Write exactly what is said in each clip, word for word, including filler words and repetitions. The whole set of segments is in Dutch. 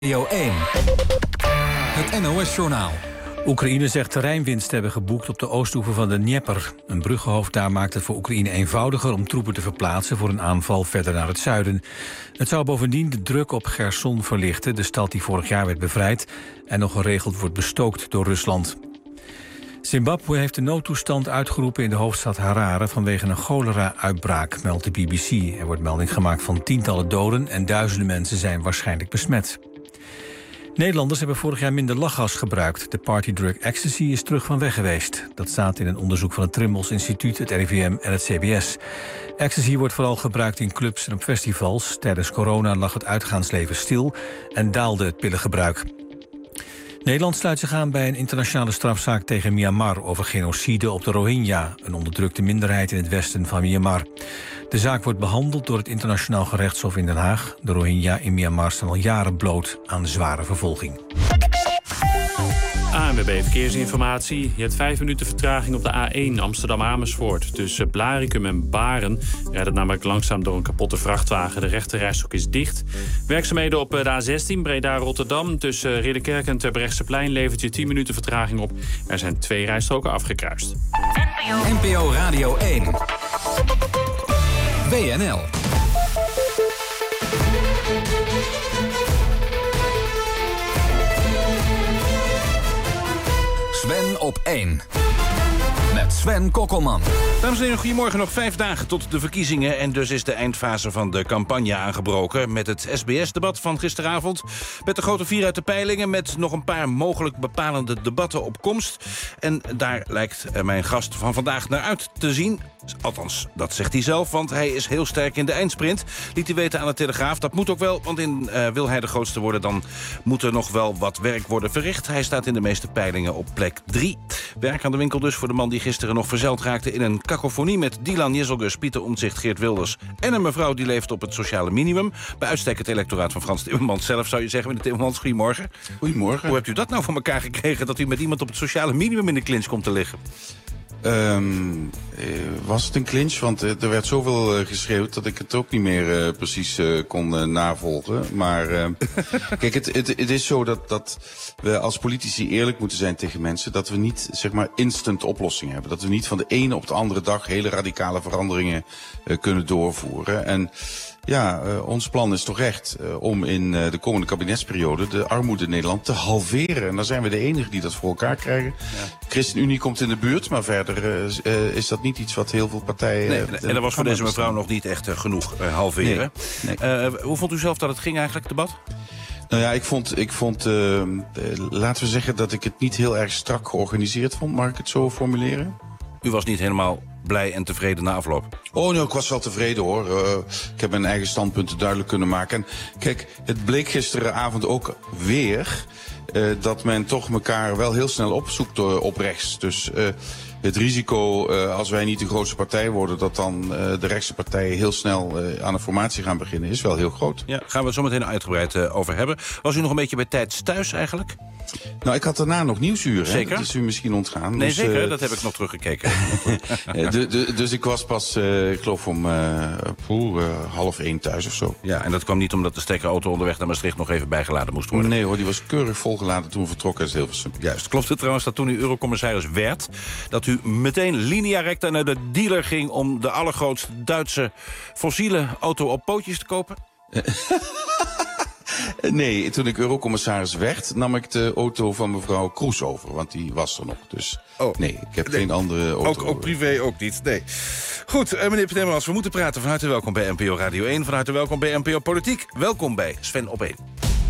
Radio één. Het N O S-journaal. Oekraïne zegt terreinwinst te hebben geboekt op de oostoever van de Dnieper. Een bruggenhoofd daar maakt het voor Oekraïne eenvoudiger om troepen te verplaatsen voor een aanval verder naar het zuiden. Het zou bovendien de druk op Cherson verlichten, de stad die vorig jaar werd bevrijd en nog geregeld wordt bestookt door Rusland. Zimbabwe heeft de noodtoestand uitgeroepen in de hoofdstad Harare vanwege een cholera-uitbraak, meldt de B B C. Er wordt melding gemaakt van tientallen doden en duizenden mensen zijn waarschijnlijk besmet. Nederlanders hebben vorig jaar minder lachgas gebruikt. De partydrug ecstasy is terug van weg geweest. Dat staat in een onderzoek van het Trimbos Instituut, het R I V M en het C B S. Ecstasy wordt vooral gebruikt in clubs en op festivals. Tijdens corona lag het uitgaansleven stil en daalde het pillengebruik. Nederland sluit zich aan bij een internationale strafzaak tegen Myanmar over genocide op de Rohingya, een onderdrukte minderheid in het westen van Myanmar. De zaak wordt behandeld door het Internationaal Gerechtshof in Den Haag. De Rohingya in Myanmar staan al jaren bloot aan zware vervolging. A N W B Verkeersinformatie. Je hebt vijf minuten vertraging op de A één Amsterdam-Amersfoort. Tussen Blaricum en Baren rijdt het namelijk langzaam door een kapotte vrachtwagen. De rechterrijstrook is dicht. Werkzaamheden op de A zestien Breda-Rotterdam. Tussen Ridderkerk en Terbrechtseplein levert je tien minuten vertraging op. Er zijn twee rijstroken afgekruist. N P O Radio één. W N L. Sven op één. Met Sven Kokkelman. Dames en heren, goedemorgen. Nog vijf dagen tot de verkiezingen. En dus is de eindfase van de campagne aangebroken. Met het S B S-debat van gisteravond. Met de grote vier uit de peilingen. Met nog een paar mogelijk bepalende debatten op komst. En daar lijkt mijn gast van vandaag naar uit te zien. Althans, dat zegt hij zelf, want hij is heel sterk in de eindsprint. Liet hij weten aan de Telegraaf. Dat moet ook wel, want in, uh, wil hij de grootste worden... dan moet er nog wel wat werk worden verricht. Hij staat in de meeste peilingen op plek drie. Werk aan de winkel dus voor de man die gisteren nog verzeild raakte... in een kakofonie met Dylan Jezelgus, Pieter Omtzigt, Geert Wilders... en een mevrouw die leeft op het sociale minimum. Bij uitstek het electoraat van Frans Timmermans zelf, zou je zeggen. Meneer Timmermans, goedemorgen. Goedemorgen. Hoe hebt u dat nou voor elkaar gekregen... dat u met iemand op het sociale minimum in de clinch komt te liggen? Um, uh, was het een clinch? Want uh, er werd zoveel uh, geschreeuwd dat ik het ook niet meer uh, precies uh, kon uh, navolgen. Maar uh, kijk, het, het, het is zo dat, dat we als politici eerlijk moeten zijn tegen mensen. Dat we niet, zeg maar, instant oplossingen hebben. Dat we niet van de ene op de andere dag hele radicale veranderingen uh, kunnen doorvoeren. En ja, uh, ons plan is toch echt uh, om in uh, de komende kabinetsperiode de armoede in Nederland te halveren. En dan zijn we de enigen die dat voor elkaar krijgen. Ja. ChristenUnie komt in de buurt, maar verder uh, uh, is dat niet iets wat heel veel partijen... Nee, uh, en dat was voor deze mevrouw nog niet echt uh, genoeg uh, halveren. Nee, nee. Uh, hoe vond u zelf dat het ging eigenlijk, het debat? Nou ja, ik vond, ik vond uh, uh, laten we zeggen dat ik het niet heel erg strak georganiseerd vond. Mag ik het zo formuleren? U was niet helemaal blij en tevreden na afloop? Oh nee, ik was wel tevreden hoor. Uh, ik heb mijn eigen standpunten duidelijk kunnen maken. En kijk, het bleek gisteravond ook weer uh, dat men toch elkaar wel heel snel opzoekt uh, op rechts. Dus uh, het risico, uh, als wij niet de grootste partij worden, dat dan uh, de rechtse partijen heel snel uh, aan een formatie gaan beginnen, is wel heel groot. Ja, gaan we het zo meteen uitgebreid uh, over hebben. Was u nog een beetje bij tijds thuis eigenlijk? Nou, ik had daarna nog Nieuwsuur. Zeker? Hè? Dat is u misschien ontgaan. Nee, dus, zeker. Uh, dat heb ik nog teruggekeken. de, de, dus ik was pas, uh, ik geloof om uh, poeh, uh, half één thuis of zo. Ja, en dat kwam niet omdat de stekkerauto onderweg naar Maastricht nog even bijgeladen moest worden? Nee hoor, die was keurig volgeladen toen we vertrokken uit Hilversum. Juist. Klopt het trouwens dat toen u eurocommissaris werd, dat u meteen linea recta naar de dealer ging om de allergrootste Duitse fossiele auto op pootjes te kopen? Nee, toen ik eurocommissaris werd, nam ik de auto van mevrouw Kroes over. Want die was er nog. Dus oh, nee, ik heb nee, geen andere auto. Ook, ook privé ook niet, nee. Goed, uh, meneer Timmermans, we moeten praten. Van harte welkom bij N P O Radio één. Van harte welkom bij N P O Politiek. Welkom bij Sven op één.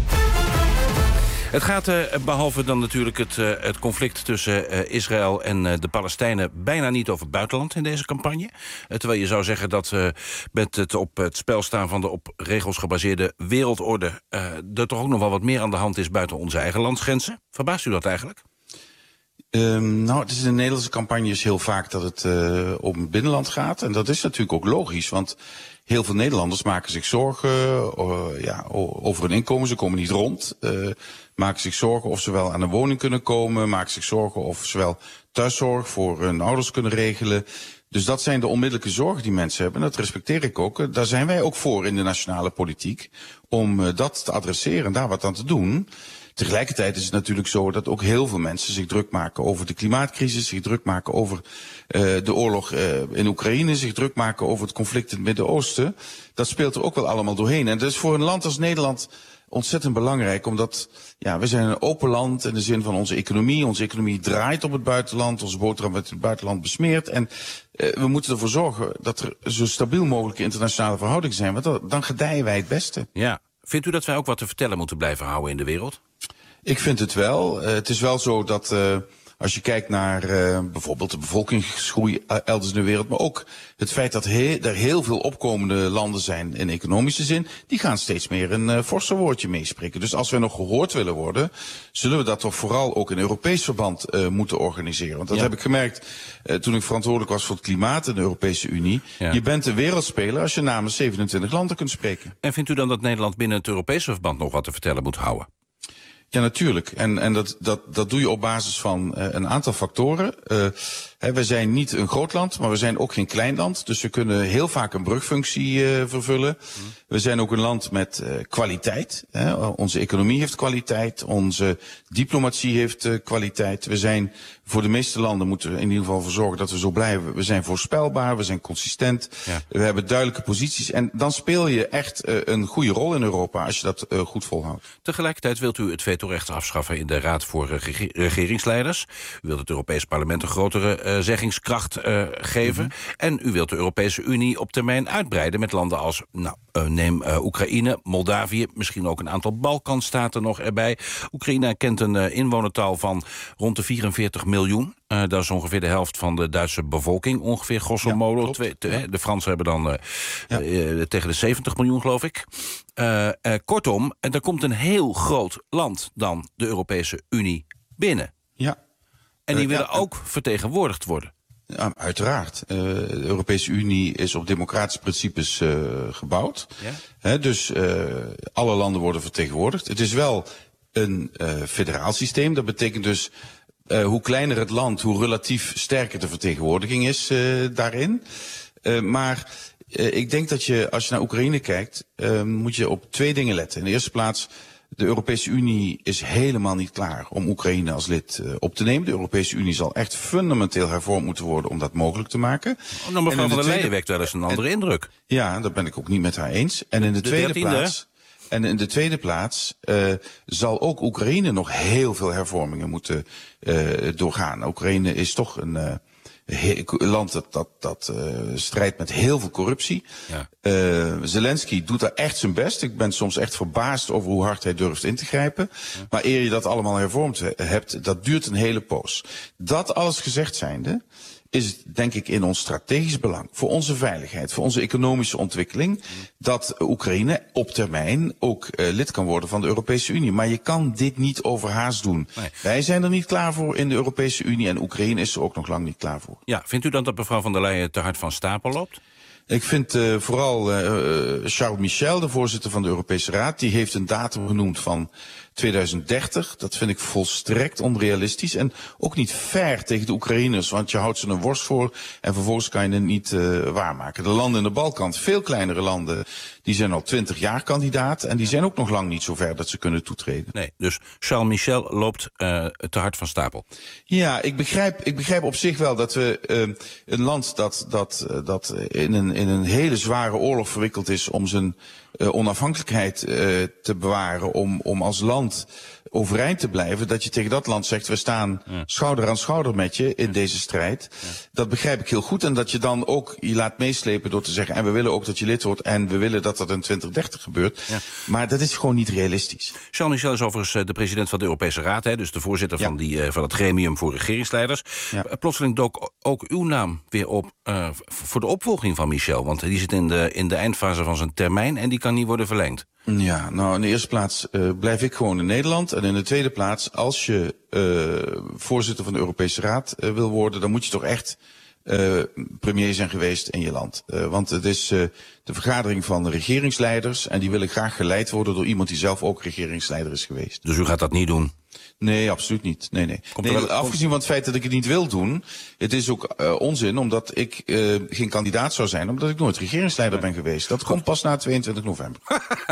Het gaat, uh, behalve dan natuurlijk het, uh, het conflict tussen uh, Israël en uh, de Palestijnen, bijna niet over buitenland in deze campagne. Uh, terwijl je zou zeggen dat uh, met het op het spel staan van de op regels gebaseerde wereldorde uh, er toch ook nog wel wat meer aan de hand is buiten onze eigen landsgrenzen. Verbaast u dat eigenlijk? Um, nou, het is in de Nederlandse campagnes heel vaak dat het uh, om het binnenland gaat. En dat is natuurlijk ook logisch, want heel veel Nederlanders maken zich zorgen uh, ja, over hun inkomen. Ze komen niet rond. Uh, maken zich zorgen of ze wel aan een woning kunnen komen. Maken zich zorgen of ze wel thuiszorg voor hun ouders kunnen regelen. Dus dat zijn de onmiddellijke zorgen die mensen hebben. En dat respecteer ik ook. Daar zijn wij ook voor in de nationale politiek. Om dat te adresseren en daar wat aan te doen. Tegelijkertijd is het natuurlijk zo dat ook heel veel mensen zich druk maken over de klimaatcrisis. Zich druk maken over uh, de oorlog uh, in Oekraïne. Zich druk maken over het conflict in het Midden-Oosten. Dat speelt er ook wel allemaal doorheen. En dat is voor een land als Nederland ontzettend belangrijk, omdat ja, we zijn een open land in de zin van onze economie. Onze economie draait op het buitenland, onze boterham wordt in het buitenland besmeerd. En uh, we moeten ervoor zorgen dat er zo stabiel mogelijke internationale verhoudingen zijn, want dan, dan gedijen wij het beste. Ja. Vindt u dat wij ook wat te vertellen moeten blijven houden in de wereld? Ik vind het wel. Uh, het is wel zo dat uh, als je kijkt naar uh, bijvoorbeeld de bevolkingsgroei elders in de wereld, maar ook het feit dat he er heel veel opkomende landen zijn in economische zin, die gaan steeds meer een uh, forser woordje meespreken. Dus als we nog gehoord willen worden, zullen we dat toch vooral ook in Europees verband uh, moeten organiseren. Want dat ja. heb ik gemerkt uh, toen ik verantwoordelijk was voor het klimaat in de Europese Unie. Ja. Je bent een wereldspeler als je namens zevenentwintig landen kunt spreken. En vindt u dan dat Nederland binnen het Europese verband nog wat te vertellen moet houden? Ja, natuurlijk. En, en dat, dat, dat doe je op basis van uh, een aantal factoren. Uh, hè, wij zijn niet een groot land, maar we zijn ook geen klein land. Dus we kunnen heel vaak een brugfunctie uh, vervullen. Mm. We zijn ook een land met uh, kwaliteit. Hè. Onze economie heeft kwaliteit. Onze diplomatie heeft uh, kwaliteit. We zijn voor de meeste landen moeten we in ieder geval voor zorgen dat we zo blijven. We zijn voorspelbaar, we zijn consistent. Ja. We hebben duidelijke posities. En dan speel je echt uh, een goede rol in Europa als je dat uh, goed volhoudt. Tegelijkertijd wilt u het vetorecht afschaffen in de Raad voor uh, rege regeringsleiders. U wilt het Europees Parlement een grotere uh, zeggingskracht uh, geven. Mm-hmm. En u wilt de Europese Unie op termijn uitbreiden met landen als, nou, uh, neem uh, Oekraïne, Moldavië, misschien ook een aantal Balkanstaten nog erbij. Oekraïne kent een uh, inwonertal van rond de vierenveertig miljoen. Uh, dat is ongeveer de helft van de Duitse bevolking, ongeveer grosso modo. Ja, Twee, te, ja. De Fransen hebben dan uh, ja. uh, tegen de zeventig miljoen, geloof ik. Uh, uh, kortom, er komt een heel groot land dan de Europese Unie binnen. Ja. En die uh, willen ja, ook vertegenwoordigd worden. Ja, uiteraard. Uh, de Europese Unie is op democratische principes uh, gebouwd. Ja? He, dus uh, alle landen worden vertegenwoordigd. Het is wel een uh, federaal systeem. Dat betekent dus Uh, hoe kleiner het land, hoe relatief sterker de vertegenwoordiging is uh, daarin. Uh, maar uh, ik denk dat je, als je naar Oekraïne kijkt, uh, moet je op twee dingen letten. In de eerste plaats, de Europese Unie is helemaal niet klaar om Oekraïne als lid uh, op te nemen. De Europese Unie zal echt fundamenteel hervormd moeten worden om dat mogelijk te maken. Oh, nou, mevrouw van der Leyen wekt wel eens een andere en, indruk. Ja, dat ben ik ook niet met haar eens. En in de, de tweede dertiende, plaats... En in de tweede plaats uh, zal ook Oekraïne nog heel veel hervormingen moeten uh, doorgaan. Oekraïne is toch een uh, land dat, dat, dat uh, strijdt met heel veel corruptie. Ja. Uh, Zelensky doet daar echt zijn best. Ik ben soms echt verbaasd over hoe hard hij durft in te grijpen. Ja. Maar eer je dat allemaal hervormd hebt, dat duurt een hele poos. Dat alles gezegd zijnde, is het denk ik in ons strategisch belang, voor onze veiligheid, voor onze economische ontwikkeling, dat Oekraïne op termijn ook uh, lid kan worden van de Europese Unie. Maar je kan dit niet overhaast doen. Nee. Wij zijn er niet klaar voor in de Europese Unie en Oekraïne is er ook nog lang niet klaar voor. Ja, vindt u dan dat mevrouw van der Leyen te hard van stapel loopt? Ik vind uh, vooral uh, Charles Michel, de voorzitter van de Europese Raad, die heeft een datum genoemd van tweeduizend dertig. Dat vind ik volstrekt onrealistisch en ook niet fair tegen de Oekraïners, want je houdt ze een worst voor en vervolgens kan je het niet uh, waarmaken. De landen in de Balkan, veel kleinere landen, die zijn al twintig jaar kandidaat en die zijn ook nog lang niet zo ver dat ze kunnen toetreden. Nee, dus Charles Michel loopt uh, te hard van stapel. Ja, ik begrijp, ik begrijp op zich wel dat we uh, een land dat, dat, uh, dat in, een, in een hele zware oorlog verwikkeld is om zijn uh, onafhankelijkheid uh, te bewaren, om, om als land overeind te blijven, dat je tegen dat land zegt, we staan ja. schouder aan schouder met je in ja. deze strijd. Ja. Dat begrijp ik heel goed. En dat je dan ook je laat meeslepen door te zeggen, en we willen ook dat je lid wordt, en we willen dat dat in twintig dertig gebeurt. Ja. Maar dat is gewoon niet realistisch. Charles Michel is overigens de president van de Europese Raad, hè, dus de voorzitter ja. van, die, uh, van het gremium voor regeringsleiders. Ja. Uh, plotseling dook ook uw naam weer op uh, voor de opvolging van Michel, want die zit in de, in de eindfase van zijn termijn en die kan niet worden verlengd. Ja, nou in de eerste plaats uh, blijf ik gewoon in Nederland. En in de tweede plaats, als je uh, voorzitter van de Europese Raad uh, wil worden, dan moet je toch echt uh, premier zijn geweest in je land. Uh, want het is uh, de vergadering van de regeringsleiders. En die willen graag geleid worden door iemand die zelf ook regeringsleider is geweest. Dus u gaat dat niet doen? Nee, absoluut niet. Nee, nee. nee wel, afgezien van het feit dat ik het niet wil doen, het is ook uh, onzin omdat ik uh, geen kandidaat zou zijn, omdat ik nooit regeringsleider ben geweest. Dat komt pas na tweeëntwintig november.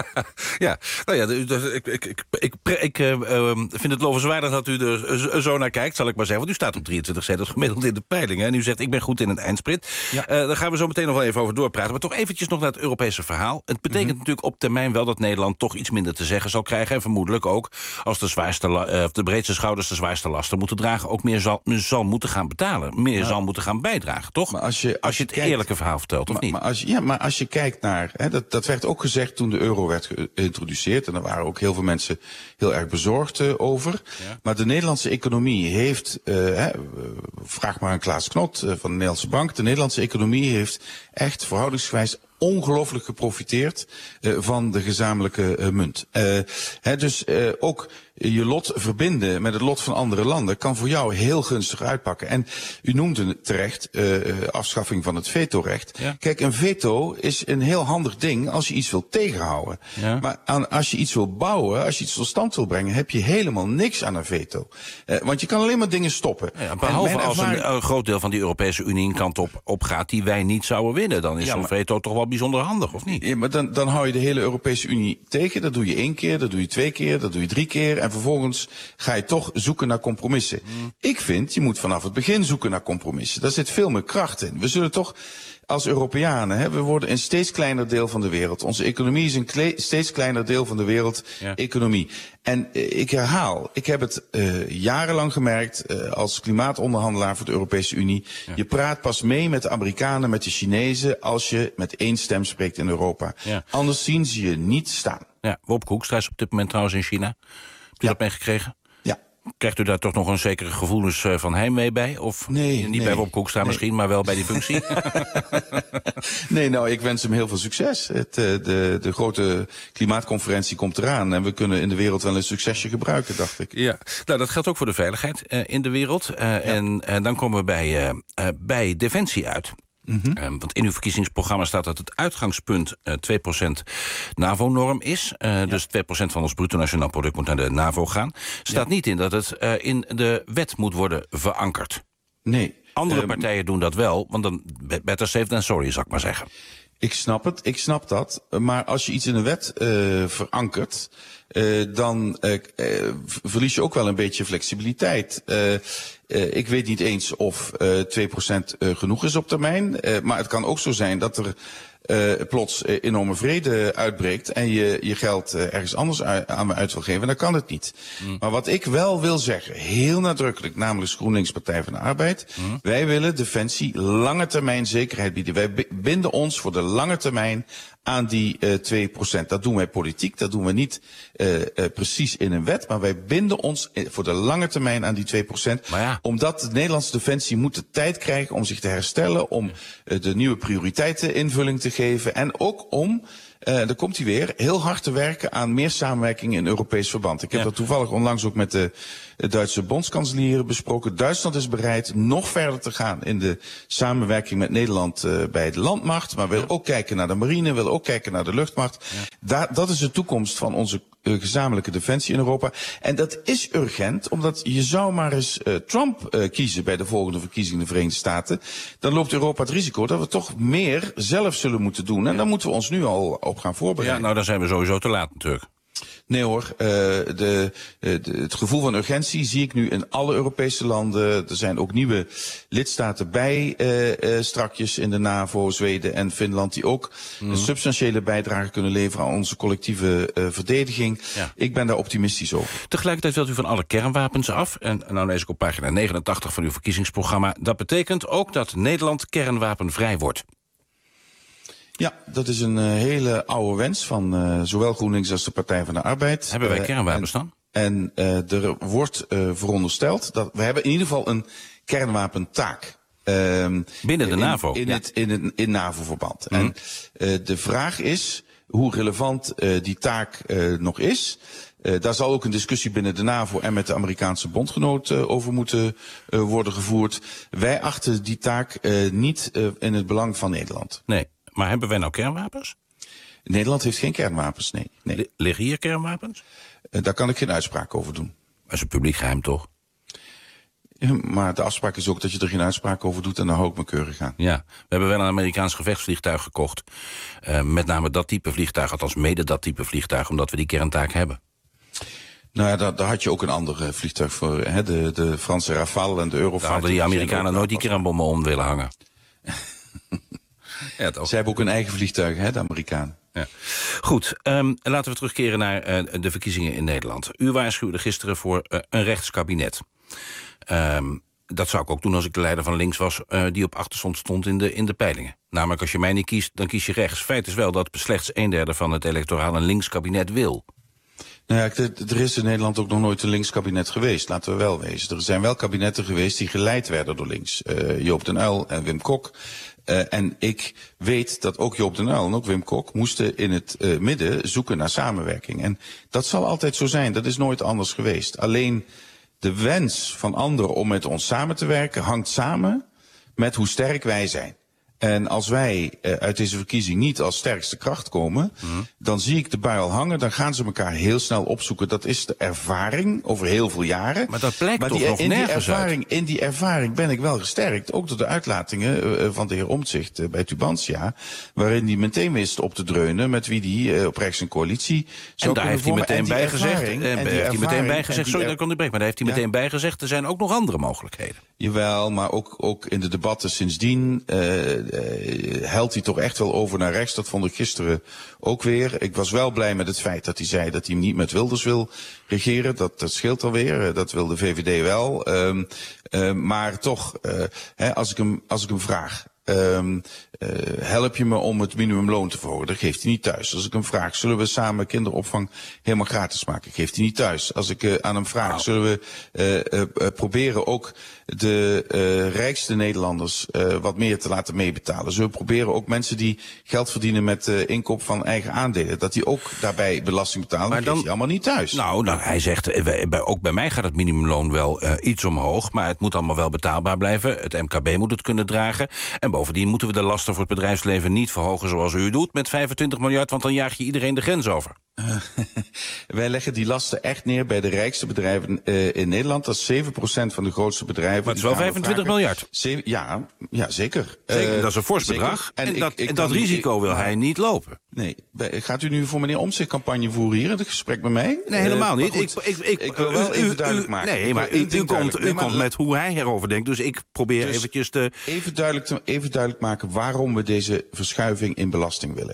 Ja, nou ja, ik, ik, ik, ik, ik uh, vind het lovenswaardig dat u er zo naar kijkt, zal ik maar zeggen. Want u staat op drieëntwintig zetels gemiddeld in de peilingen. En u zegt, ik ben goed in het eindsprint. Ja. Uh, daar gaan we zo meteen nog wel even over doorpraten. Maar toch eventjes nog naar het Europese verhaal. Het betekent mm-hmm. natuurlijk op termijn wel dat Nederland toch iets minder te zeggen zal krijgen. En vermoedelijk ook als de zwaarste, uh, de breedste schouders de zwaarste lasten moeten dragen, ook meer zal, zal moeten gaan betalen. Meer ja. zal moeten gaan bijdragen, toch? Maar als je, als, als je het kijkt, eerlijke verhaal vertelt, maar, of niet? Maar als je, ja, maar als je kijkt naar, hè, dat, dat werd ook gezegd toen de euro werd geïntroduceerd, en daar waren ook heel veel mensen heel erg bezorgd uh, over. Ja. Maar de Nederlandse economie heeft, uh, hè, vraag maar aan Klaas Knot uh, van de Nederlandse Bank, de Nederlandse economie heeft echt verhoudingsgewijs ongelooflijk geprofiteerd uh, van de gezamenlijke uh, munt. Uh, hè, dus uh, ook je lot verbinden met het lot van andere landen kan voor jou heel gunstig uitpakken. En u noemde terecht uh, afschaffing van het vetorecht. Ja. Kijk, een veto is een heel handig ding als je iets wil tegenhouden. Ja. Maar aan, als je iets wil bouwen, als je iets tot stand wil brengen, heb je helemaal niks aan een veto. Uh, want je kan alleen maar dingen stoppen. Ja, behalve als ervaring... een, een groot deel van die Europese Unie een kant op, op gaat die wij niet zouden winnen. Dan is ja, zo'n maar... veto toch wel bijzonder handig, of niet? Ja, maar dan, dan hou je de hele Europese Unie tegen. Dat doe je één keer, dat doe je twee keer, dat doe je drie keer. En vervolgens ga je toch zoeken naar compromissen. Mm. Ik vind, je moet vanaf het begin zoeken naar compromissen. Daar zit veel meer kracht in. We zullen toch als Europeanen, hè, we worden een steeds kleiner deel van de wereld. Onze economie is een kle- steeds kleiner deel van de wereld-economie. Ja. En uh, ik herhaal, ik heb het uh, jarenlang gemerkt uh, als klimaatonderhandelaar voor de Europese Unie. Ja. Je praat pas mee met de Amerikanen, met de Chinezen, als je met één stem spreekt in Europa. Ja. Anders zien ze je niet staan. Ja, Wopke Hoekstra is op dit moment trouwens in China. Hebt u ja. dat meegekregen? Ja. Krijgt u daar toch nog een zekere gevoelens van heimwee bij? Of nee, niet nee, bij Wopke Hoekstra nee. misschien, maar wel bij die functie? Nee, nou, ik wens hem heel veel succes. Het, de, de grote klimaatconferentie komt eraan en we kunnen in de wereld wel een succesje gebruiken, dacht ik. Ja, nou, dat geldt ook voor de veiligheid uh, in de wereld. Uh, ja. En uh, dan komen we bij, uh, uh, bij Defensie uit. Mm-hmm. Um, want in uw verkiezingsprogramma staat dat het uitgangspunt uh, twee procent NAVO-norm is. Uh, ja. Dus twee procent van ons bruto nationaal product moet naar de NAVO gaan. Staat ja. niet in dat het uh, in de wet moet worden verankerd. Nee. Andere um, partijen doen dat wel, want dan better safe than sorry, zou ik maar zeggen. Ik snap het, ik snap dat. Maar als je iets in de wet uh, verankert, uh, dan uh, uh, verlies je ook wel een beetje flexibiliteit. Uh, uh, ik weet niet eens of uh, twee procent uh, genoeg is op termijn. Uh, maar het kan ook zo zijn dat er uh, plots uh, enorme vrede uitbreekt en je je geld uh, ergens anders uit, aan me uit wil geven. Dan kan het niet. Mm. Maar wat ik wel wil zeggen, heel nadrukkelijk, namelijk GroenLinks Partij van de Arbeid. Mm. Wij willen Defensie lange termijn zekerheid bieden. Wij binden ons voor de lange termijn aan die uh, twee procent. Dat doen wij politiek, dat doen we niet uh, uh, precies in een wet, maar wij binden ons voor de lange termijn aan die twee procent. Ja. Omdat de Nederlandse Defensie moet de tijd krijgen om zich te herstellen, om uh, de nieuwe prioriteiten invulling te geven en ook om, uh, daar komt hij weer, heel hard te werken aan meer samenwerking in Europees verband. Ik heb ja. dat toevallig onlangs ook met de Duitse bondskanselier besproken. Duitsland is bereid nog verder te gaan in de samenwerking met Nederland uh, bij de landmacht, maar wil ja. ook kijken naar de marine, wil ook kijken naar de luchtmacht. Ja. Da- dat is de toekomst van onze uh, gezamenlijke defensie in Europa. En dat is urgent, omdat je zou maar eens uh, Trump uh, kiezen bij de volgende verkiezingen in de Verenigde Staten. Dan loopt Europa het risico dat we toch meer zelf zullen moeten doen. En ja. daar moeten we ons nu al op gaan voorbereiden. Ja, nou dan zijn we sowieso te laat natuurlijk. Nee hoor, uh, de, de, het gevoel van urgentie zie ik nu in alle Europese landen. Er zijn ook nieuwe lidstaten bij uh, uh, strakjes in de NAVO, Zweden en Finland, die ook mm. een substantiële bijdrage kunnen leveren aan onze collectieve uh, verdediging. Ja. Ik ben daar optimistisch over. Tegelijkertijd wilt u van alle kernwapens af. En nou lees ik op pagina negenentachtig van uw verkiezingsprogramma. Dat betekent ook dat Nederland kernwapenvrij wordt. Ja, dat is een uh, hele oude wens van uh, zowel GroenLinks als de Partij van de Arbeid. Hebben wij kernwapens dan? Uh, en uh, er wordt uh, verondersteld dat we hebben in ieder geval een kernwapentaak. Uh, Binnen de in, NAVO? In, ja. het, in, het, in NAVO-verband. Mm. En uh, de vraag is hoe relevant uh, die taak uh, nog is. Uh, daar zal ook een discussie binnen de NAVO en met de Amerikaanse bondgenoot uh, over moeten uh, worden gevoerd. Wij achten die taak uh, niet uh, in het belang van Nederland. Nee. Maar hebben wij nou kernwapens? Nederland heeft geen kernwapens, nee. nee. L- liggen hier kernwapens? Uh, daar kan ik geen uitspraak over doen. Dat is een publiek geheim, toch? Ja, maar de afspraak is ook dat je er geen uitspraak over doet en dan hou ik me keurig aan. Ja, we hebben wel een Amerikaans gevechtsvliegtuig gekocht. Uh, met name dat type vliegtuig, althans mede dat type vliegtuig, omdat we die kerntaak hebben. Nou ja, daar, daar had je ook een ander uh, vliegtuig voor. Hè? De, de Franse Rafale en de Eurofighter. Daar hadden die Amerikanen nooit die kernbommen om willen hangen. Ja, Ze hebben ook een eigen vliegtuig, hè, de Amerikanen. Ja. Goed, um, laten we terugkeren naar uh, de verkiezingen in Nederland. U waarschuwde gisteren voor uh, een rechtskabinet. Um, dat zou ik ook doen als ik de leider van links was, uh, die op achterstand stond in de, in de peilingen. Namelijk, als je mij niet kiest, dan kies je rechts. Feit is wel dat slechts een derde van het electoraal een linkskabinet wil. Nou ja, er is in Nederland ook nog nooit een linkskabinet geweest, laten we wel wezen. Er zijn wel kabinetten geweest die geleid werden door links. Uh, Joop den Uyl en Wim Kok. Uh, en ik weet dat ook Joop den Uyl en ook Wim Kok moesten in het uh, midden zoeken naar samenwerking. En dat zal altijd zo zijn, dat is nooit anders geweest. Alleen de wens van anderen om met ons samen te werken hangt samen met hoe sterk wij zijn. En als wij uh, uit deze verkiezing niet als sterkste kracht komen, mm. dan zie ik de bui al hangen, dan gaan ze elkaar heel snel opzoeken. Dat is de ervaring over heel veel jaren. Maar dat blijkt maar toch die, nog in die nergens ervaring, uit. In die ervaring ben ik wel gesterkt, ook door de uitlatingen uh, van de heer Omtzigt uh, bij Tubantia, waarin hij meteen wist op te dreunen met wie die uh, op rechts een coalitie zou En daar heeft hij meteen bij gezegd, en en heeft hij meteen bij gezegd, sorry dat ik onderbreek, maar daar heeft hij meteen bij gezegd, er zijn ook nog andere mogelijkheden. Jawel, maar ook, ook in de debatten sindsdien uh, uh, helt hij toch echt wel over naar rechts. Dat vond ik gisteren ook weer. Ik was wel blij met het feit dat hij zei dat hij niet met Wilders wil regeren. Dat, dat scheelt alweer. Dat wil de V V D wel. Uh, uh, maar toch, uh, hè, als ik hem, als ik hem vraag. Um, uh, help je me om het minimumloon te verhogen? Dat geeft hij niet thuis. Als ik hem vraag, zullen we samen kinderopvang helemaal gratis maken? Geeft hij niet thuis. Als ik uh, aan hem vraag, nou. zullen we uh, uh, uh, proberen ook de uh, rijkste Nederlanders uh, wat meer te laten meebetalen? Zullen we proberen ook mensen die geld verdienen met uh, inkoop van eigen aandelen, dat die ook daarbij belasting betalen? Maar dan geeft hij allemaal niet thuis. Nou, nou hij zegt, bij, ook bij mij gaat het minimumloon wel uh, iets omhoog, maar het moet allemaal wel betaalbaar blijven. Het M K B moet het kunnen dragen. En bovendien moeten we de lasten voor het bedrijfsleven niet verhogen zoals u doet met vijfentwintig miljard, want dan jaag je iedereen de grens over. Uh, wij leggen die lasten echt neer bij de rijkste bedrijven uh, in Nederland. Dat is zeven procent van de grootste bedrijven. Maar het is wel vijfentwintig miljard. Zeven, ja, ja, zeker. zeker. Uh, dat is een fors bedrag. En, en, ik, dat, ik en dat risico ik, wil hij niet lopen. Nee. Gaat u nu voor meneer Omtzigt campagne voeren hier in het gesprek met mij? Nee, helemaal niet. Uh, ik, ik, ik, ik wil wel even duidelijk u, maken. Nee, maar u, u, komt, u komt met hoe hij erover denkt. Dus ik probeer dus eventjes te... Even duidelijk, te, even duidelijk maken waarom we deze verschuiving in belasting willen.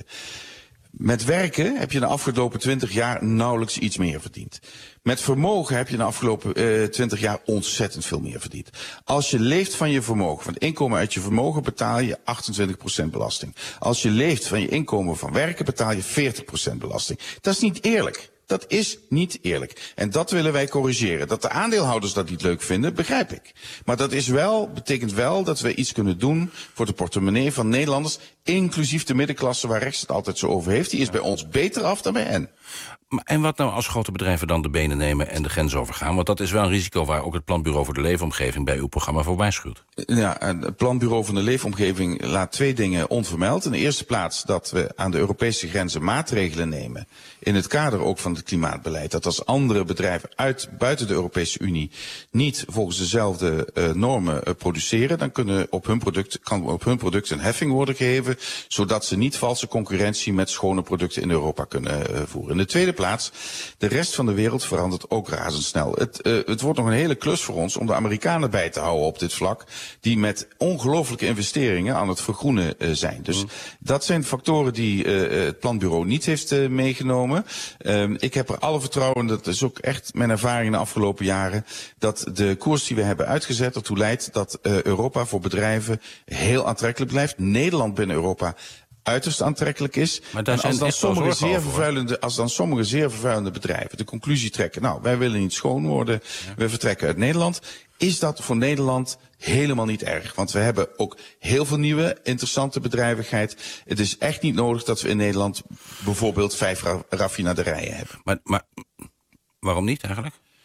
Met werken heb je de afgelopen twintig jaar nauwelijks iets meer verdiend. Met vermogen heb je de afgelopen twintig uh, jaar ontzettend veel meer verdiend. Als je leeft van je vermogen, van het inkomen uit je vermogen, betaal je achtentwintig procent belasting. Als je leeft van je inkomen van werken, betaal je veertig procent belasting. Dat is niet eerlijk. Dat is niet eerlijk. En dat willen wij corrigeren. Dat de aandeelhouders dat niet leuk vinden, begrijp ik. Maar dat is wel, betekent wel dat we iets kunnen doen voor de portemonnee van Nederlanders, inclusief de middenklasse waar rechts het altijd zo over heeft. Die is bij ons beter af dan bij hen. En wat nou als grote bedrijven dan de benen nemen en de grens overgaan? Want dat is wel een risico waar ook het Planbureau voor de Leefomgeving bij uw programma voor waarschuwt. Ja, het Planbureau van de Leefomgeving laat twee dingen onvermeld. In de eerste plaats dat we aan de Europese grenzen maatregelen nemen, in het kader ook van het klimaatbeleid, dat als andere bedrijven uit buiten de Europese Unie niet volgens dezelfde uh, normen uh, produceren, dan kunnen op hun product, kan op hun product een heffing worden gegeven, zodat ze niet valse concurrentie met schone producten in Europa kunnen uh, voeren. In de tweede plaats, de rest van de wereld verandert ook razendsnel. Het, uh, het wordt nog een hele klus voor ons om de Amerikanen bij te houden op dit vlak, die met ongelooflijke investeringen aan het vergroenen uh, zijn. Dus mm. dat zijn factoren die uh, het Planbureau niet heeft uh, meegenomen. Uh, ik heb er alle vertrouwen in, dat is ook echt mijn ervaring in de afgelopen jaren, dat de koers die we hebben uitgezet ertoe leidt dat uh, Europa voor bedrijven heel aantrekkelijk blijft. Nederland binnen Europa uiterst aantrekkelijk is. Maar daar en als dan, sommige zeer vervuilende, als dan sommige zeer vervuilende bedrijven de conclusie trekken, nou, wij willen niet schoon worden, ja. we vertrekken uit Nederland, is dat voor Nederland helemaal niet erg. Want we hebben ook heel veel nieuwe, interessante bedrijvigheid. Het is echt niet nodig dat we in Nederland bijvoorbeeld vijf ra- raffinaderijen hebben. Maar, maar waarom niet eigenlijk?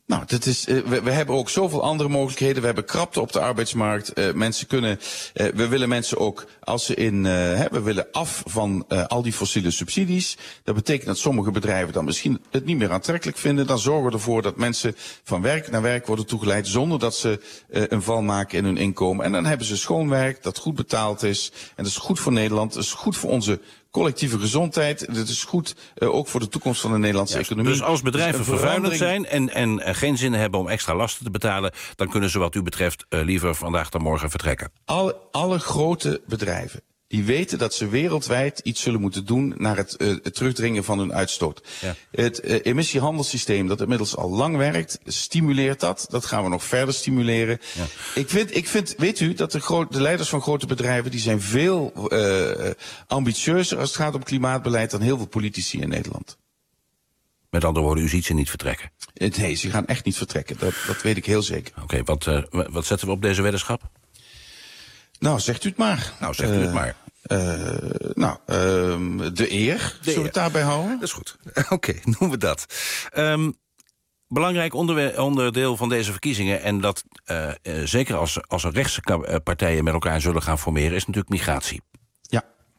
Nou, dat is, uh, we, we hebben ook zoveel andere mogelijkheden. We hebben krapte op de arbeidsmarkt. Uh, mensen kunnen, uh, we willen mensen ook, als ze in, uh, hè, we willen af van uh, al die fossiele subsidies. Dat betekent dat sommige bedrijven dan misschien het niet meer aantrekkelijk vinden. Dan zorgen we ervoor dat mensen van werk naar werk worden toegeleid zonder dat ze uh, een val maken in hun inkomen. En dan hebben ze schoon werk dat goed betaald is. En dat is goed voor Nederland. Dat is goed voor onze collectieve gezondheid. Dit is goed uh, ook voor de toekomst van de Nederlandse Juist, economie. Dus als bedrijven dus vervuilend verandering... zijn en, en uh, geen zin hebben om extra lasten te betalen, dan kunnen ze wat u betreft uh, liever vandaag dan morgen vertrekken. Alle, alle grote bedrijven die weten dat ze wereldwijd iets zullen moeten doen naar het, uh, het terugdringen van hun uitstoot. Ja. Het uh, emissiehandelssysteem dat inmiddels al lang werkt, stimuleert dat. Dat gaan we nog verder stimuleren. Ja. Ik vind, ik vind, weet u, dat de, gro- de leiders van grote bedrijven, die zijn veel uh, ambitieuzer als het gaat om klimaatbeleid dan heel veel politici in Nederland. Met andere woorden, u ziet ze niet vertrekken? Nee, ze gaan echt niet vertrekken. Dat, dat weet ik heel zeker. Oké, okay, wat, uh, wat zetten we op deze weddenschap? Nou, zegt u het maar. Nou, zegt u uh, het maar. Uh, nou, uh, de eer. De Zullen we het daarbij houden? Dat is goed. Oké, okay, doen we dat. Um, belangrijk onder, onderdeel van deze verkiezingen, en dat uh, uh, zeker als, als er rechtse partijen met elkaar zullen gaan formeren, is natuurlijk migratie. Ja.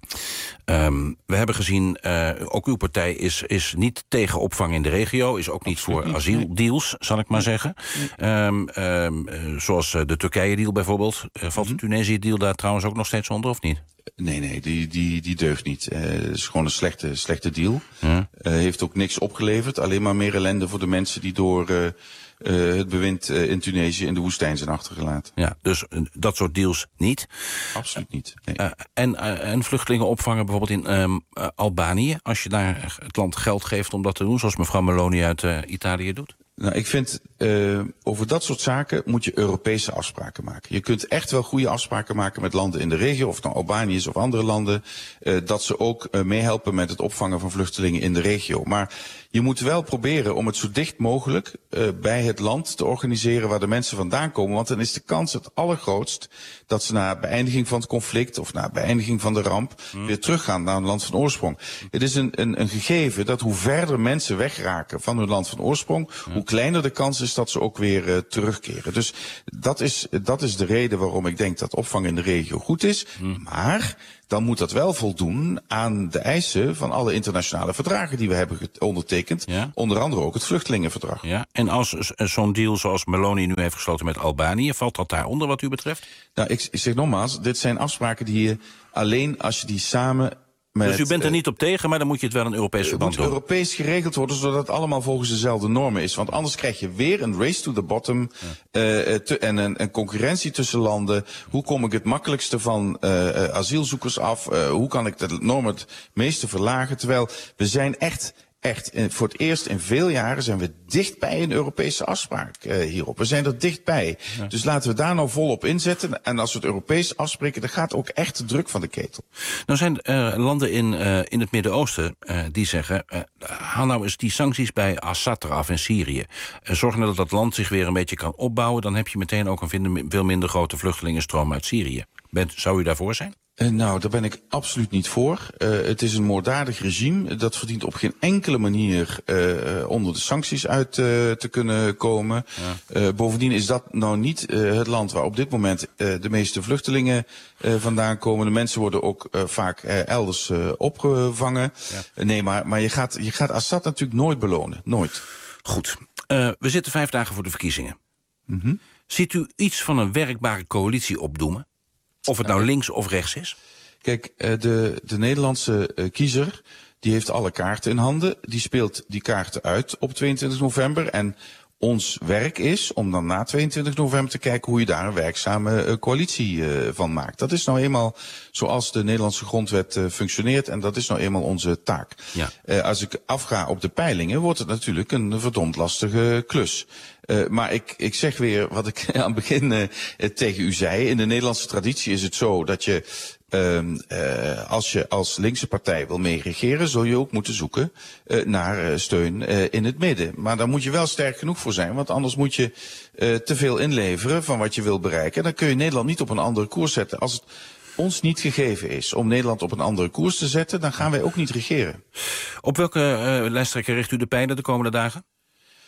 Um, we hebben gezien, uh, ook uw partij is, is niet tegen opvang in de regio, is ook niet Absoluut voor asieldeals, zal ik maar zeggen. Um, um, uh, zoals de Turkije-deal bijvoorbeeld. Uh, valt mm-hmm. de Tunesië-deal daar trouwens ook nog steeds onder, of niet? Nee, nee, die, die, die deugt niet. Het uh, is gewoon een slechte, slechte deal. Uh, heeft ook niks opgeleverd. Alleen maar meer ellende voor de mensen die door uh, uh, het bewind uh, in Tunesië in de woestijn zijn achtergelaten. Ja, dus uh, dat soort deals niet? Absoluut niet. Nee. Uh, en, uh, en vluchtelingen opvangen bijvoorbeeld in um, uh, Albanië, als je daar het land geld geeft om dat te doen, zoals mevrouw Meloni uit uh, Italië doet? Nou, ik vind, uh, over dat soort zaken moet je Europese afspraken maken. Je kunt echt wel goede afspraken maken met landen in de regio, of het nou Albanië is of andere landen, uh, dat ze ook uh, meehelpen met het opvangen van vluchtelingen in de regio. Maar je moet wel proberen om het zo dicht mogelijk uh, bij het land te organiseren waar de mensen vandaan komen. Want dan is de kans het allergrootst dat ze na beëindiging van het conflict of na beëindiging van de ramp hmm. weer teruggaan naar hun land van oorsprong. Het is een, een, een gegeven dat hoe verder mensen wegraken van hun land van oorsprong, hmm. hoe kleiner de kans is dat ze ook weer uh, terugkeren. Dus dat is, dat is de reden waarom ik denk dat opvang in de regio goed is. Hmm. Maar dan moet dat wel voldoen aan de eisen van alle internationale verdragen die we hebben ondertekend. Ja. Onder andere ook het vluchtelingenverdrag. Ja. En als zo'n deal zoals Meloni nu heeft gesloten met Albanië, valt dat daaronder wat u betreft? Nou, ik, ik zeg nogmaals, dit zijn afspraken die je alleen als je die samen met, dus u bent er niet op tegen, maar dan moet je het wel een Europees verband doen? Het moet Europees geregeld worden, zodat het allemaal volgens dezelfde normen is. Want anders krijg je weer een race to the bottom ja. uh, te, en een, een concurrentie tussen landen. Hoe kom ik het makkelijkste van uh, asielzoekers af? Uh, hoe kan ik de normen het meeste verlagen? Terwijl we zijn echt... Echt, voor het eerst in veel jaren zijn we dichtbij een Europese afspraak uh, hierop. We zijn er dichtbij. Ja. Dus laten we daar nou volop inzetten. En als we het Europees afspreken, dan gaat ook echt de druk van de ketel. Nou zijn uh, landen in, uh, in het Midden-Oosten uh, die zeggen, Uh, haal nou eens die sancties bij Assad eraf in Syrië. Uh, zorg nou dat dat land zich weer een beetje kan opbouwen. Dan heb je meteen ook een veel minder grote vluchtelingenstroom uit Syrië. Bent, zou u daarvoor zijn? Uh, nou, daar ben ik absoluut niet voor. Uh, het is een moorddadig regime. Dat verdient op geen enkele manier uh, onder de sancties uit uh, te kunnen komen. Ja. Uh, bovendien is dat nou niet uh, het land waar op dit moment uh, de meeste vluchtelingen uh, vandaan komen. De mensen worden ook uh, vaak uh, elders uh, opgevangen. Ja. Uh, nee, maar, maar je gaat, je gaat Assad natuurlijk nooit belonen. Nooit. Goed. Uh, we zitten vijf dagen voor de verkiezingen. Mm-hmm. Ziet u iets van een werkbare coalitie opdoemen? Of het nou links of rechts is? Kijk, de, de Nederlandse uh, kiezer die heeft alle kaarten in handen. Die speelt die kaarten uit op tweeëntwintig november. En ons werk is om dan na tweeëntwintig november te kijken hoe je daar een werkzame uh, coalitie uh, van maakt. Dat is nou eenmaal zoals de Nederlandse grondwet uh, functioneert. En dat is nou eenmaal onze taak. Ja. Uh, als ik afga op de peilingen, wordt het natuurlijk een verdomd lastige klus. Uh, maar ik, ik zeg weer wat ik aan het begin uh, tegen u zei. In de Nederlandse traditie is het zo dat je, uh, uh, als je als linkse partij wil meeregeren, zul je ook moeten zoeken uh, naar uh, steun uh, in het midden. Maar daar moet je wel sterk genoeg voor zijn, want anders moet je uh, te veel inleveren van wat je wil bereiken. En dan kun je Nederland niet op een andere koers zetten. Als het ons niet gegeven is om Nederland op een andere koers te zetten, dan gaan wij ook niet regeren. Op welke uh, lijsttrekker richt u de pijlen de komende dagen?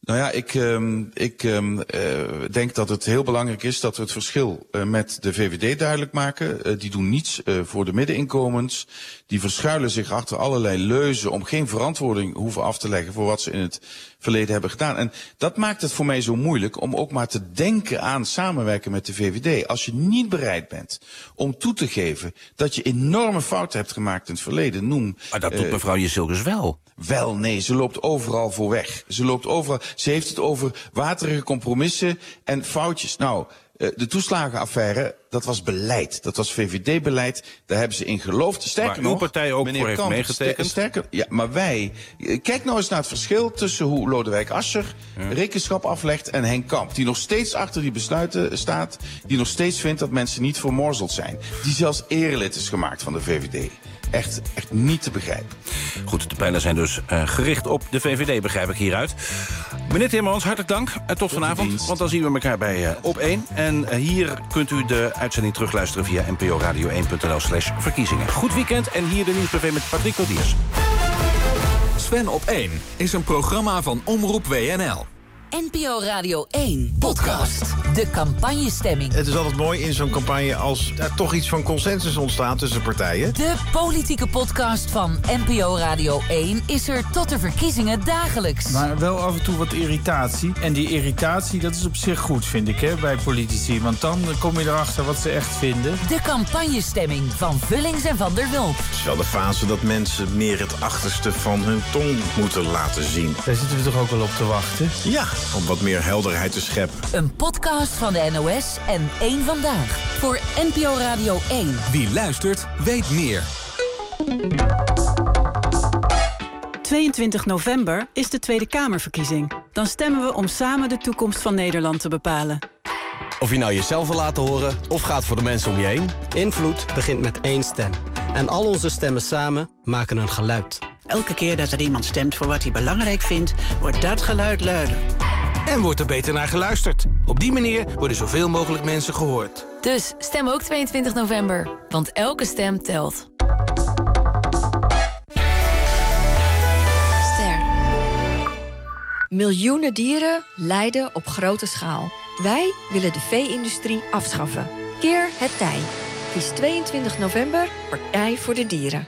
Nou ja, ik, um, ik um, uh, denk dat het heel belangrijk is dat we het verschil uh, met de V V D duidelijk maken. Uh, die doen niets uh, voor de middeninkomens. Die verschuilen zich achter allerlei leuzen om geen verantwoording hoeven af te leggen voor wat ze in het verleden hebben gedaan. En dat maakt het voor mij zo moeilijk om ook maar te denken aan samenwerken met de V V D. Als je niet bereid bent om toe te geven dat je enorme fouten hebt gemaakt in het verleden, noem... Maar dat doet uh, mevrouw Jezilgus wel. Wel, nee, ze loopt overal voor weg. Ze loopt overal. Ze heeft het over waterige compromissen en foutjes. Nou, de toeslagenaffaire, dat was beleid. Dat was V V D-beleid. Daar hebben ze in geloofd. Sterker waar nog, uw partij ook voor heeft Kamp, meegetekend. Sterker, ja, maar wij... Kijk nou eens naar het verschil tussen hoe Lodewijk Asscher ja. rekenschap aflegt en Henk Kamp. Die nog steeds achter die besluiten staat. Die nog steeds vindt dat mensen niet vermorzeld zijn. Die zelfs erelid is gemaakt van de V V D. Echt, echt niet te begrijpen. Goed, de pijlen zijn dus uh, gericht op de V V D, begrijp ik hieruit. Meneer Timmermans, hartelijk dank. En tot, tot vanavond, want dan zien we elkaar bij uh, Op één. En uh, hier kunt u de uitzending terugluisteren via n p o radio één punt n l slash verkiezingen. Goed weekend en hier de Nieuwsbv met Patrick Lodiers. Sven op één is een programma van Omroep W N L. N P O Radio één podcast. De campagnestemming. Het is altijd mooi in zo'n campagne als er toch iets van consensus ontstaat tussen partijen. De politieke podcast van N P O Radio één is er tot de verkiezingen dagelijks. Maar wel af en toe wat irritatie. En die irritatie, dat is op zich goed, vind ik, hè, bij politici. Want dan kom je erachter wat ze echt vinden. De campagnestemming van Vullings en Van der Wulp. Het is wel de fase dat mensen meer het achterste van hun tong moeten laten zien. Daar zitten we toch ook wel op te wachten? Ja, om wat meer helderheid te scheppen. Een podcast van de N O S en één Vandaag. Voor N P O Radio één. Wie luistert, weet meer. tweeëntwintig november is de Tweede Kamerverkiezing. Dan stemmen we om samen de toekomst van Nederland te bepalen. Of je nou jezelf wil laten horen of gaat voor de mensen om je heen. Invloed begint met één stem. En al onze stemmen samen maken een geluid. Elke keer dat er iemand stemt voor wat hij belangrijk vindt, wordt dat geluid luider. En wordt er beter naar geluisterd. Op die manier worden zoveel mogelijk mensen gehoord. Dus stem ook tweeëntwintig november, want elke stem telt. Ster. Miljoenen dieren lijden op grote schaal. Wij willen de vee-industrie afschaffen. Keer het tij. Kies tweeëntwintig november Partij voor de Dieren.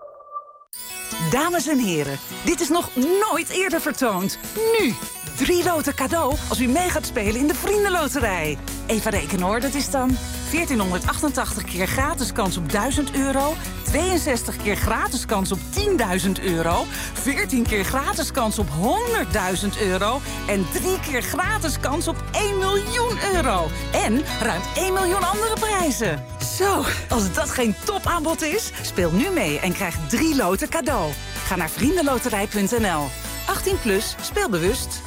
Dames en heren, dit is nog nooit eerder vertoond. Nu! Drie loten cadeau als u mee gaat spelen in de Vriendenloterij. Even rekenen hoor, dat is dan veertienhonderdachtentachtig keer gratis kans op duizend euro... tweeënzestig keer gratis kans op tienduizend euro... veertien keer gratis kans op honderdduizend euro... en drie keer gratis kans op één miljoen euro. En ruim één miljoen andere prijzen. Zo, als dat geen topaanbod is, speel nu mee en krijg drie loten cadeau. Ga naar vriendenloterij punt n l. achttien plus, speel bewust.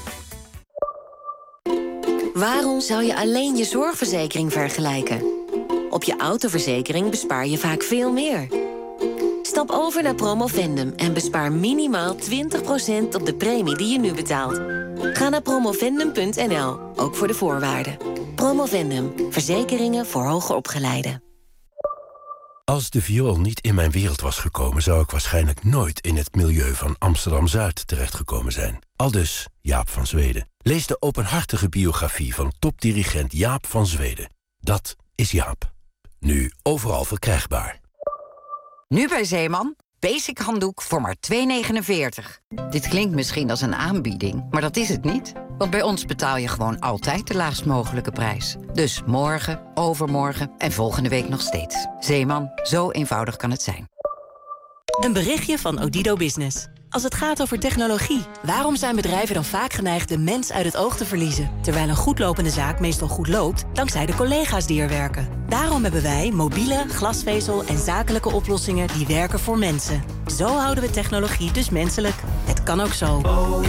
Waarom zou je alleen je zorgverzekering vergelijken? Op je autoverzekering bespaar je vaak veel meer. Stap over naar Promovendum en bespaar minimaal twintig procent op de premie die je nu betaalt. Ga naar promovendum punt n l, ook voor de voorwaarden. Promovendum, verzekeringen voor hoger opgeleiden. Als de viool niet in mijn wereld was gekomen, zou ik waarschijnlijk nooit in het milieu van Amsterdam-Zuid terechtgekomen zijn. Aldus Jaap van Zweden. Lees de openhartige biografie van topdirigent Jaap van Zweden. Dat is Jaap. Nu overal verkrijgbaar. Nu bij Zeeman, basic handdoek voor maar twee negenenveertig. Dit klinkt misschien als een aanbieding, maar dat is het niet. Want bij ons betaal je gewoon altijd de laagst mogelijke prijs. Dus morgen, overmorgen en volgende week nog steeds. Zeeman, zo eenvoudig kan het zijn. Een berichtje van Odido Business. Als het gaat over technologie, waarom zijn bedrijven dan vaak geneigd de mens uit het oog te verliezen? Terwijl een goedlopende zaak meestal goed loopt, dankzij de collega's die er werken. Daarom hebben wij mobiele, glasvezel en zakelijke oplossingen die werken voor mensen. Zo houden we technologie dus menselijk. Het kan ook zo.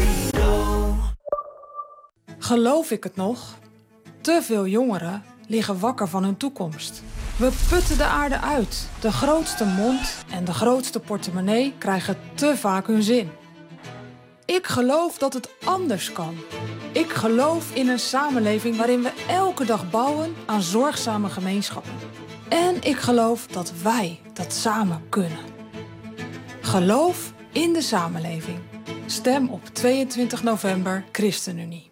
Geloof ik het nog? Te veel jongeren liggen wakker van hun toekomst. We putten de aarde uit. De grootste mond en de grootste portemonnee krijgen te vaak hun zin. Ik geloof dat het anders kan. Ik geloof in een samenleving waarin we elke dag bouwen aan zorgzame gemeenschappen. En ik geloof dat wij dat samen kunnen. Geloof in de samenleving. Stem op tweeëntwintig november ChristenUnie.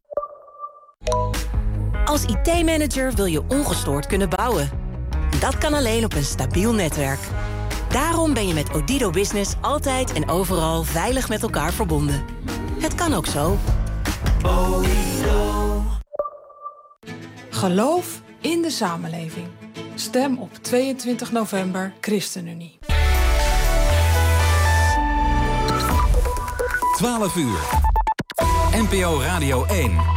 Als I T-manager wil je ongestoord kunnen bouwen. Dat kan alleen op een stabiel netwerk. Daarom ben je met Odido Business altijd en overal veilig met elkaar verbonden. Het kan ook zo. Geloof in de samenleving. Stem op tweeëntwintig november ChristenUnie. twaalf uur. N P O Radio één.